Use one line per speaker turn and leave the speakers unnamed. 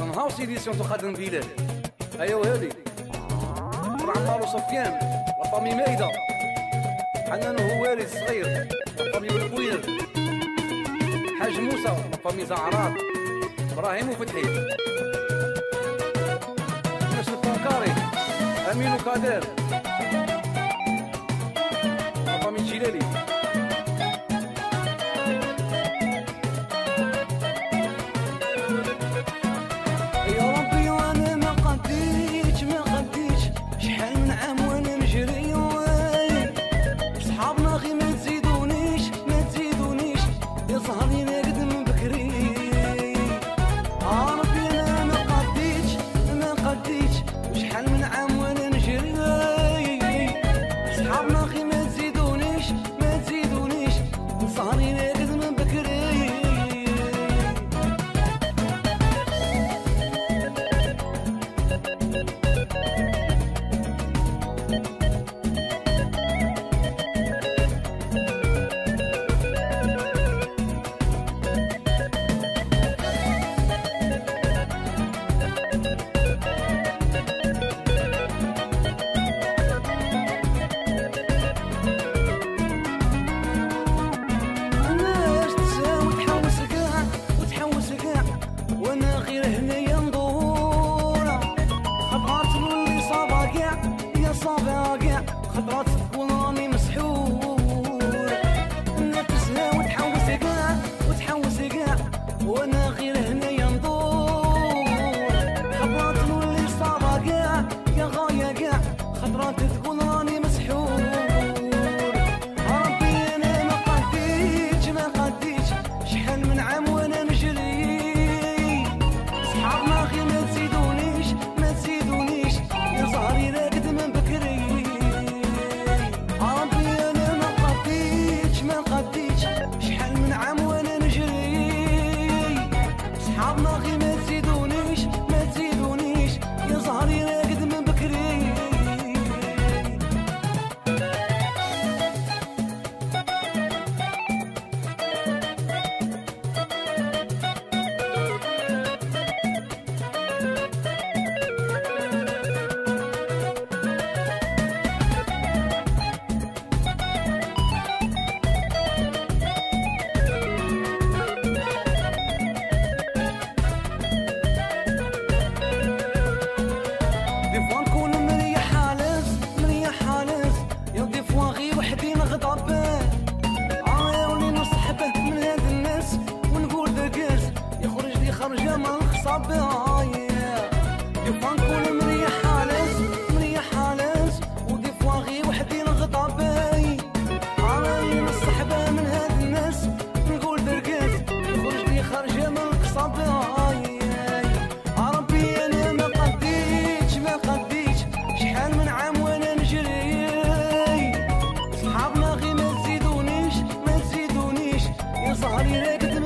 نهار سيديسيون تقدم بلاد. ايوا هذه عمار وسفيان لافامي مايده، حنان وهواري الصغير لافامي بالكوير، حاج موسى لافامي زعرات، ابراهيم وفتحي، ناس الطنكاري، امين وقادر لافامي الجلالي.
خطرات تكون راني مسحور، نفسها وتحوس كاع وتحوس كاع وانا غير هنايا ندور. خطرات نولي صعبة كاع يا غاية كاع، خطرات تكون راني مسحور. ربي انا ما قديتش شحال من عام وانا نجري. صحابنا غير ما تزيدونيش يا زهري راقد من بكري. شحال من عام وانا نجري. صحابنا غير ما تزيدونيش يا زهري راقد من بكري. خرجة ما نخصب عايا ديفوا نكون مريح حالس وديفوا غير وحدي نغضب. عاني نصحبة من هاد الناس نقول دركاز يخرج لي خرجة ما نخصب عايا. ربي انا ما قديتش شحال من عام وانا نجري. صحابنا غير ما تزيدونيش يا زهري راقد